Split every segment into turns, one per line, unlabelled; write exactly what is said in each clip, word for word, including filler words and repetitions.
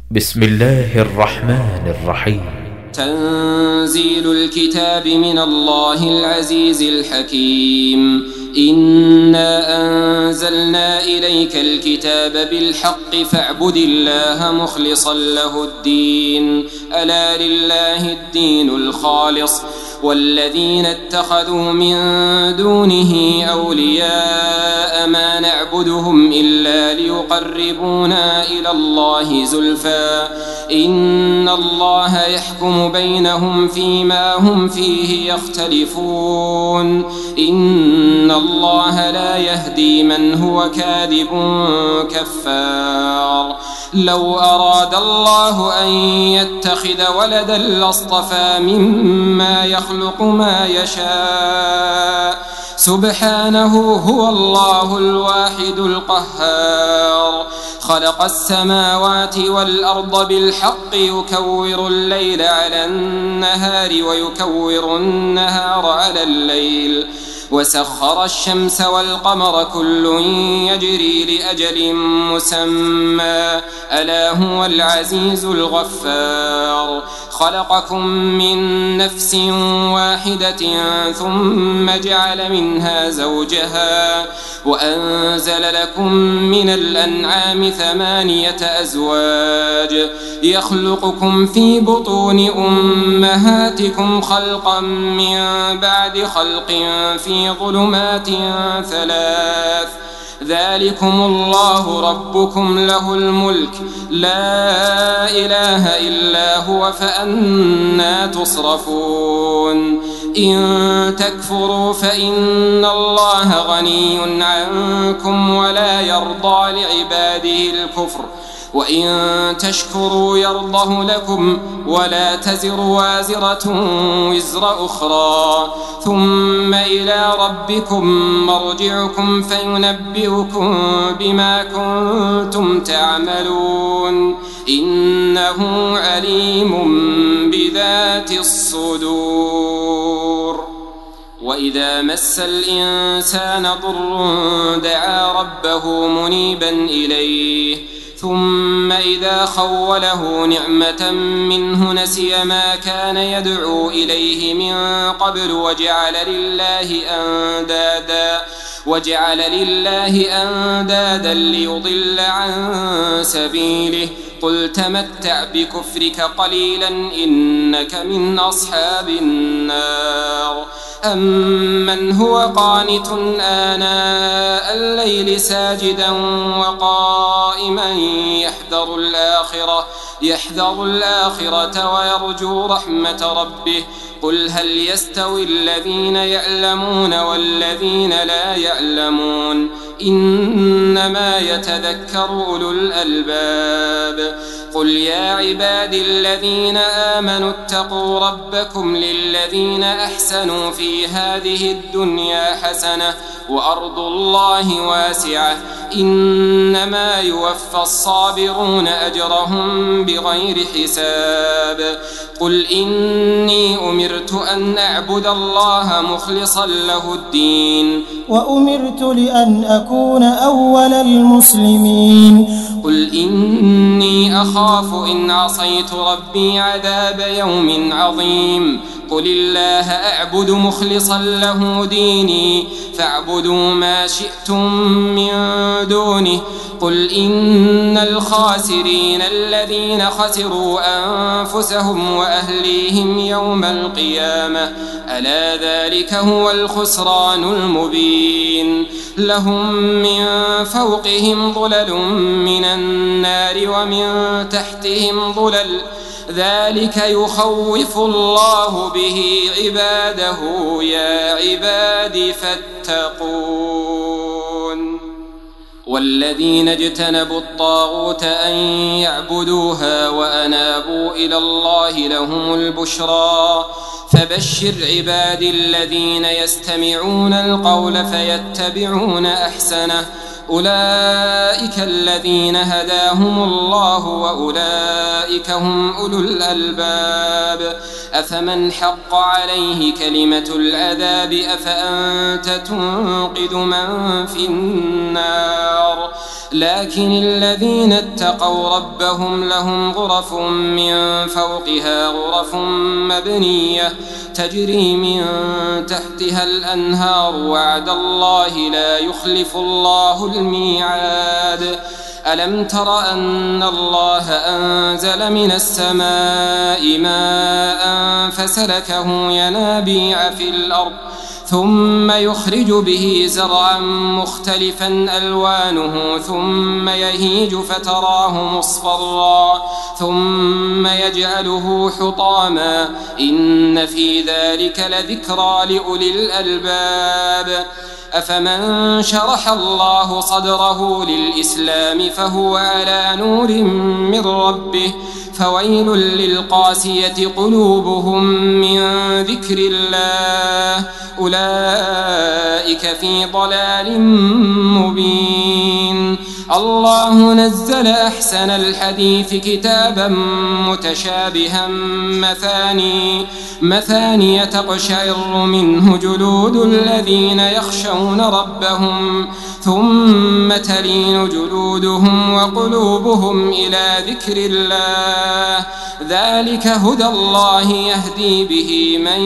بسم الله الرحمن الرحيم.
تنزيل الكتاب من الله العزيز الحكيم. إنا أنزلنا إليك الكتاب بالحق فاعبد الله مخلصا له الدين، ألا لله الدين الخالص، والذين اتخذوا من دونه أولياء ما نعبدهم إلا ليقربونا إلى الله زلفى إن الله يحكم بينهم فيما هم فيه يختلفون، إن الله لا يهدي من هو كاذب كفار. لو أراد الله أن يتخذ ولدا لاصطفى مما يخلق ما يشاء، سبحانه هو الله الواحد القهار. خلق السماوات والأرض بالحق يكور الليل على النهار ويكور النهار على الليل، وسخر الشمس والقمر كل يجري لأجل مسمى، ألا هو العزيز الغفار. خلقكم من نفس واحدة ثم جعل منها زوجها وأنزل لكم من الأنعام ثمانية أزواج يخلقكم في بطون أمهاتكم خلقا من بعد خلق في ظلمات ثلاث، ذلكم الله ربكم له الملك لا إله إلا هو فأنى تصرفون. إن تكفروا فإن الله غني عنكم ولا يرضى لعباده الكفر، وإن تشكروا يرضه لكم ولا تزر وازرة وزر أخرى، ثم إلى ربكم مرجعكم فينبئكم بما كنتم تعملون، إنه عليم بذات الصدور. وإذا مس الإنسان ضر دعا ربه منيبا إليه، ثم إذا خوله نعمة منه نسي ما كان يدعو إليه من قبل وجعل لله أندادا وجعل لله أندادا ليضل عن سبيله، قل تمتع بكفرك قليلا إنك من أصحاب النار. أمن هو قانت آناء الليل ساجدا وقائما يحذر الآخرة يحذر الآخرة ويرجو رحمة ربه، قل هل يستوي الذين يعلمون والذين لا يعلمون، إنما يتذكر أولو الألباب. قل يا عبادي الذين آمنوا اتقوا ربكم للذين أحسنوا في هذه الدنيا حسنة وأرض الله واسعة، إنما يوفى الصابرون أجرهم بغير حساب. قل إني أمرت أن أعبد الله مخلصا له الدين،
وأمرت لأن أكون أول المسلمين.
قل إني أخاف إن عصيت ربي عذاب يوم عظيم. قل الله أعبد مخلصا له ديني فاعبدوا ما شئتم من دونه. قل إن الخاسرين الذين خسروا أنفسهم وأهليهم يوم القيامة، ألا ذلك هو الخسران المبين. لهم من فوقهم ظلل من النار ومن تحتهم ظلل، ذلك يخوف الله به عباده، يا عباد فاتقون. والذين اجتنبوا الطاغوت أن يعبدوها وأنابوا إلى الله لهم البشرى، فبشر عبادي الذين يستمعون القول فيتبعون أحسنه، أولئك الذين هداهم الله وأولئك هم أولو الألباب. أفمن حق عليه كلمة العذاب أفأنت تنقذ من في النار لكن الذين اتقوا ربهم لهم غرف من فوقها غرف مبنية تجري من تحتها الأنهار وعد الله لا يخلف الله الميعاد. ألم تر أن الله أنزل من السماء ماء فسلكه ينابيع في الأرض ثم يخرج به زرعا مختلفا ألوانه ثم يهيج فتراه مصفرا ثم يجعله حطاما إن في ذلك لذكرى لأولي الألباب. أفمن شرح الله صدره للإسلام فهو على نور من ربه فويل للقاسية قلوبهم من ذكر الله أولئك في ضلال مبين. الله نزل أحسن الحديث كتابا متشابها مثاني مثاني تقشعر منه جلود الذين يخشون ربهم ثم تلين جلودهم وقلوبهم إلى ذكر الله ذلك هدى الله يهدي به من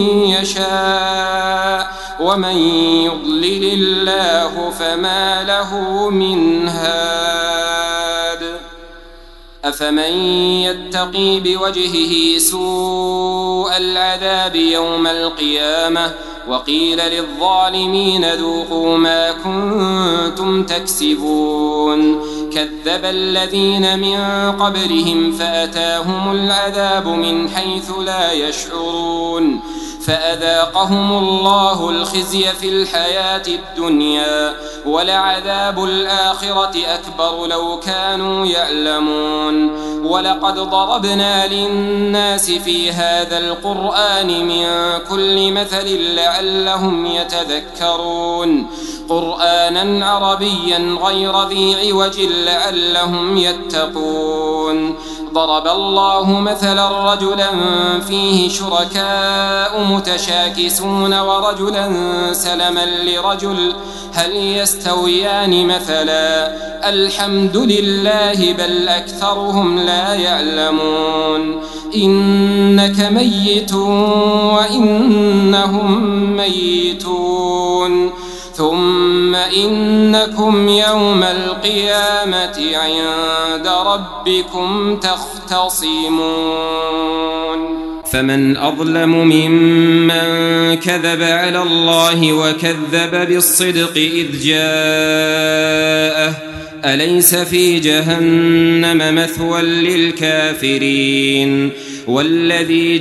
يشاء ومن يضلل الله فما له من هاد. أفمن يتقي بوجهه سوء العذاب يوم القيامة وقيل للظالمين ذوقوا ما كنتم تكسبون كذب الذين من قبلهم فأتاهم العذاب من حيث لا يشعرون فأذاقهم الله الخزي في الحياة الدنيا ولعذاب الآخرة أكبر لو كانوا يعلمون. ولقد ضربنا للناس في هذا القرآن من كل مثل لعلهم يتذكرون قرآنا عربيا غير ذي عوج لعلهم يتقون. ضرب الله مثلا رجلا فيه شركاء متشاكسون ورجلا سلما لرجل هل يستويان مثلا الحمد لله بل أكثرهم لا يعلمون. إنك ميت وإنهم ميتون ثم إنكم يوم القيامة عند ربكم تختصمون. فمن أظلم ممن كذب على الله وكذب بالصدق إذ جاءه أليس في جهنم مثوى للكافرين والذي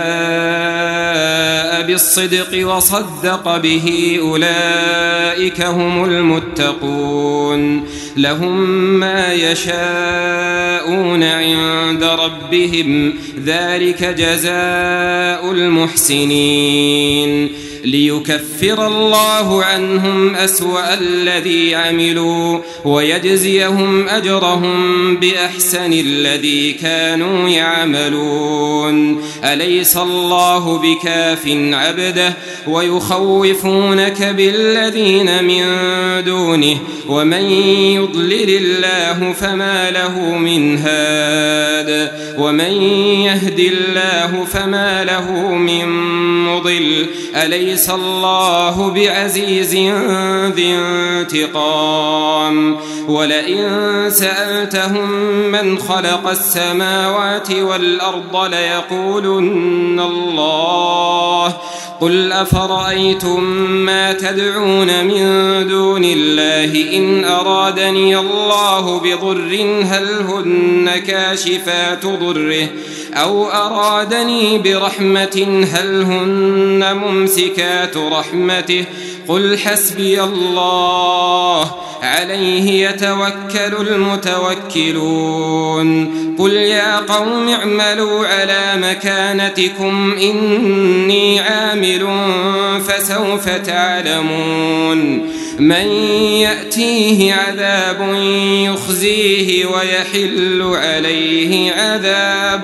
جاء بالصدق وصدق به أولئك هم المتقون لهم ما يشاءون عند ربهم ذلك جزاء المحسنين ليكفر الله عنهم أسوأ الذي عملوا ويجزيهم أجرهم بأحسن الذي كانوا يعملون. أليس الله بكاف عبده ويخوفونك بالذين من دونه ومن يضلل الله فما له من هاد ومن يهد الله فما له من مضل. أليس الله بعزيز ذي انتقام. ولئن سألتهم من خلق السماوات والأرض ليقولن الله قل أفرأيتم ما تدعون من دون الله إن أرادني الله بضر هل هن كاشفات ضره أو أرادني برحمة هل هن ممسكات رحمته قل حسبي الله عليه يتوكل المتوكلون. قل يا قوم اعملوا على مكانتكم إني عامل فسوف تعلمون من يأتيه عذاب يخزيه ويحل عليه عذاب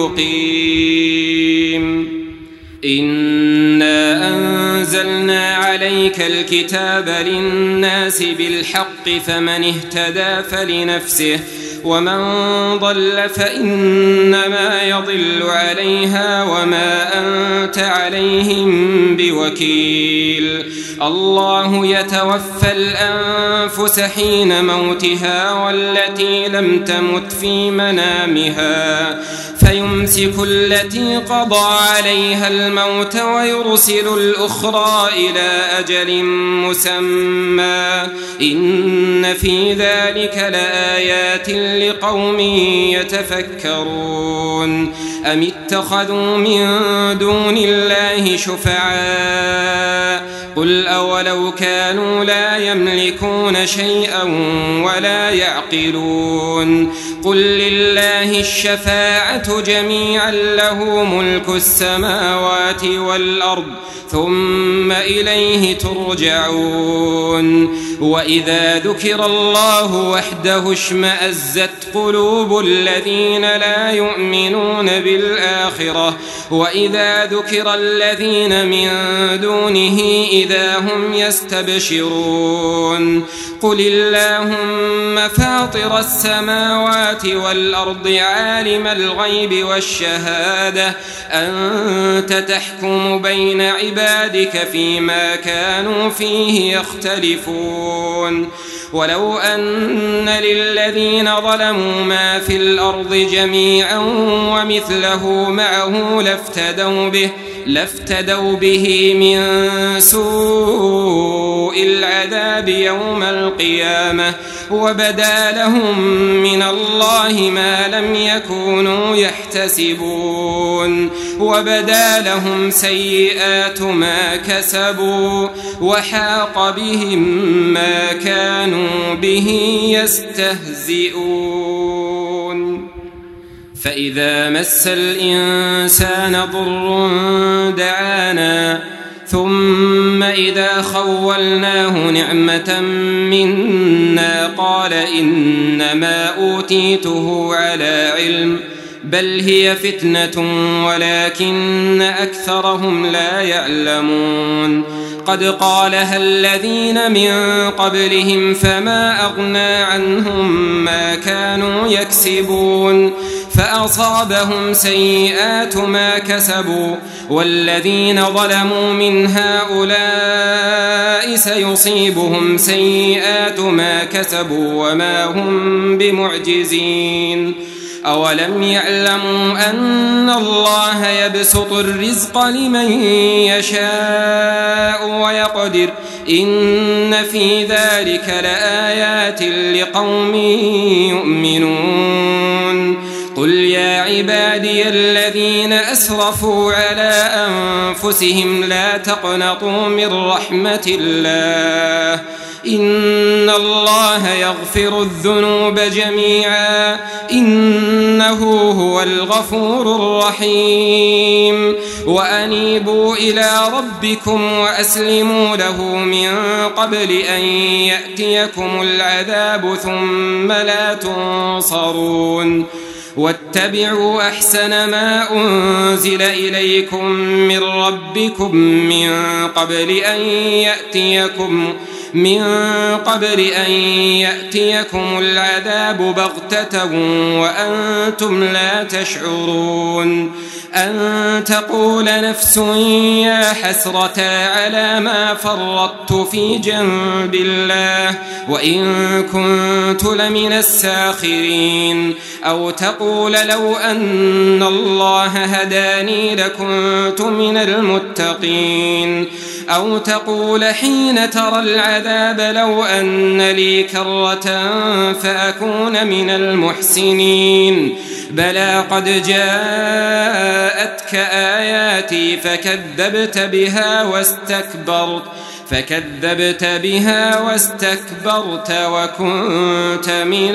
مقيم. إنا أنزلنا عليكم عليك الكتاب للناس بالحق فمن اهتدى فلنفسه ومن ضل فإنما يضل عليها وما أنت عليهم بوكيل. الله يتوفى الأنفس حين موتها والتي لم تمت في منامها فيمسك التي قضى عليها الموت ويرسل الأخرى إلى أجل مسمى إن في ذلك لآيات لقوم يتفكرون. أم اتخذوا من دون الله شفعاء قل أولو كانوا لا يملكون شيئا ولا يعقلون قل لله الشفاعة جميعا له ملك السماوات والأرض ثم إليه ترجعون. وإذا ذكر الله وحده اشمأزت قلوب الذين لا يؤمنون بالآخرة وإذا ذكر الذين من دونه إذا هم يستبشرون. قل اللهم فاطر السماوات والأرض عالم الغيب والشهادة أنت تحكم بين عبادك فيما كانوا فيه يختلفون. ولو أن للذين ظلموا ما في الأرض جميعا ومثله معه لافتدوا به لافتدوا به من سوء العذاب يوم القيامة وبدا لهم من الله ما لم يكونوا يحتسبون وبدا لهم سيئات ما كسبوا وحاق بهم ما كانوا به يستهزئون. فإذا مس الإنسان ضر دعانا ثم إذا خولناه نعمة منا قال إنما أوتيته على علم بل هي فتنة ولكن أكثرهم لا يعلمون. قد قالها الذين من قبلهم فما أغنى عنهم ما كانوا يكسبون فأصابهم سيئات ما كسبوا والذين ظلموا من هؤلاء سيصيبهم سيئات ما كسبوا وما هم بمعجزين. أولم يعلموا أن الله يبسط الرزق لمن يشاء ويقدر إن في ذلك لآيات لقوم يؤمنون. قل يا عبادي الذين أسرفوا على أنفسهم لا تقنطوا من رحمة الله إن الله يغفر الذنوب جميعا إنه هو الغفور الرحيم. وأنيبوا إلى ربكم وأسلموا له من قبل أن يأتيكم العذاب ثم لا تنصرون. واتبعوا أحسن ما أنزل إليكم من ربكم من قبل أن يأتيكم من قبل أن يأتيكم العذاب بغتة وأنتم لا تشعرون. أن تقول نفس يا حسرة على ما فرطت في جنب الله وإن كنت لمن الساخرين. أو تقول لو أن الله هداني لكنت من المتقين. أو تقول حين ترى العذاب لو أن لي كرة فأكون من المحسنين. بلى قد جاءتك آياتي فكذبت بها واستكبرت فكذبت بها واستكبرت وكنت من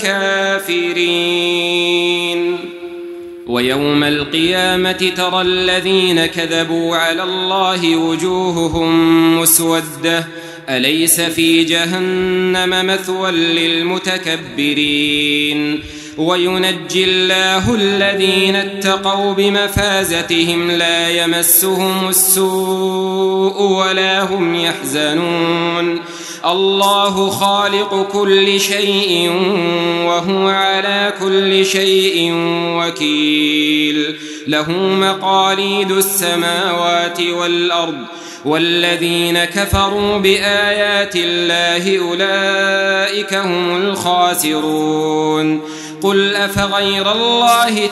الكافرين. ويوم القيامة ترى الذين كذبوا على الله وجوههم مسودة أليس في جهنم مثوى للمتكبرين. وينجي الله الذين اتقوا بمفازتهم لا يمسهم السوء ولا هم يحزنون الله خالق كل شيء وهو على كل شيء وكيل له مقاليد السماوات والأرض والذين كفروا بآيات الله أولئك هم الخاسرون قل أفغير الله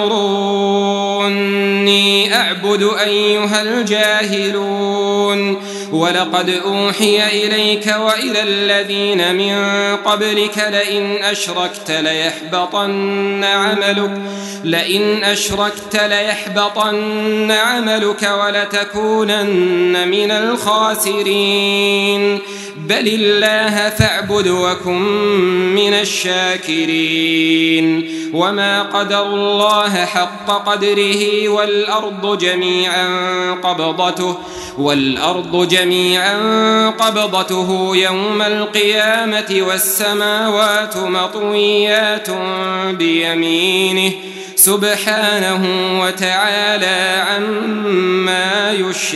تأمروني أعبد أيها الجاهلون ولقد أوحي إليك وإلى الذين من قبلك لئن أشركت ليحبطن عملك لئن أشركت ليحبطن عملك ولتكونن من الخاسرين بل الله فاعبد وكن من الشاكرين وما قدر الله حق قدره والأرض جميعا قبضته والأرض جميعا قبضته يوم القيامة والسماوات مطويات بيمينه سبحانه وتعالى عما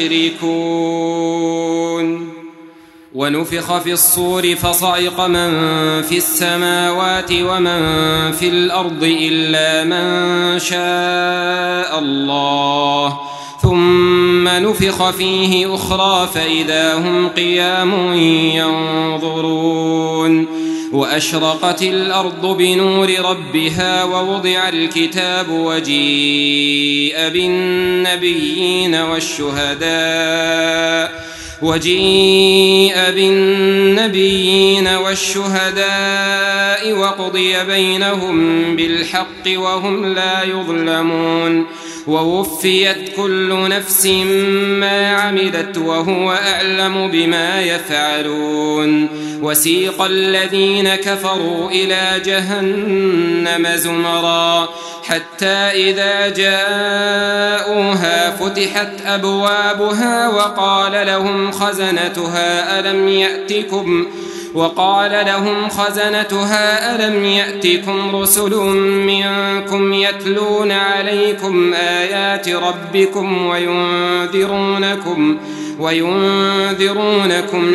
يشركون ونفخ في الصور فصعق من في السماوات ومن في الأرض إلا من شاء الله ثم نفخ فيه أخرى فإذا هم قيام ينظرون وأشرقت الأرض بنور ربها ووضع الكتاب وجيء بالنبيين والشهداء وجيء بالنبيين والشهداء وقضي بينهم بالحق وهم لا يظلمون ووفيت كل نفس ما عملت وهو أعلم بما يفعلون وسيق الذين كفروا إلى جهنم زمرا حتى إذا جاءوها فتحت أبوابها وقال لهم خزنتها ألم يأتكم وقال لهم خزنتها ألم يأتكم رسل منكم يتلون عليكم آيات ربكم وينذرونكم وينذرونكم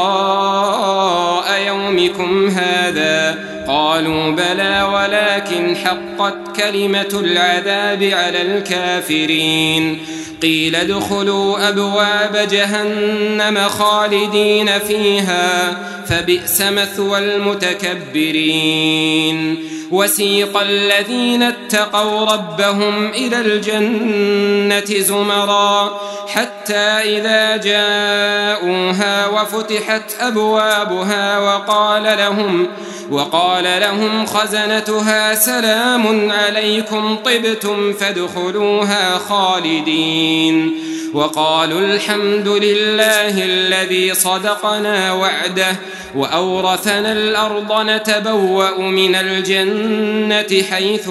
لقاء يومكم هذا قالوا بلى ولكن حقت كلمة العذاب على الكافرين قيل ادخلوا أبواب جهنم خالدين فيها فبئس مثوى المتكبرين وسيق الذين اتقوا ربهم إلى الجنة زمرا حتى إذا جاءوها وفتحت أبوابها وقال لهم وقال لهم خزنتها سلام عليكم طبتم فادخلوها خالدين وقالوا الحمد لله الذي صدقنا وعده وأورثنا الأرض نتبوأ من الجنة حيث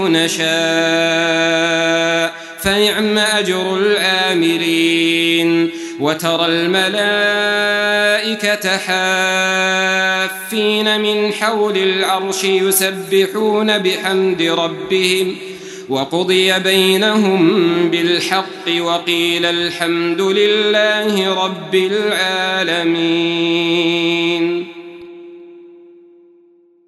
نشاء فنعم أجر العاملين وترى الملائكة حافين من حول العرش يسبحون بحمد ربهم وقضي بينهم بالحق وقيل الحمد لله رب العالمين.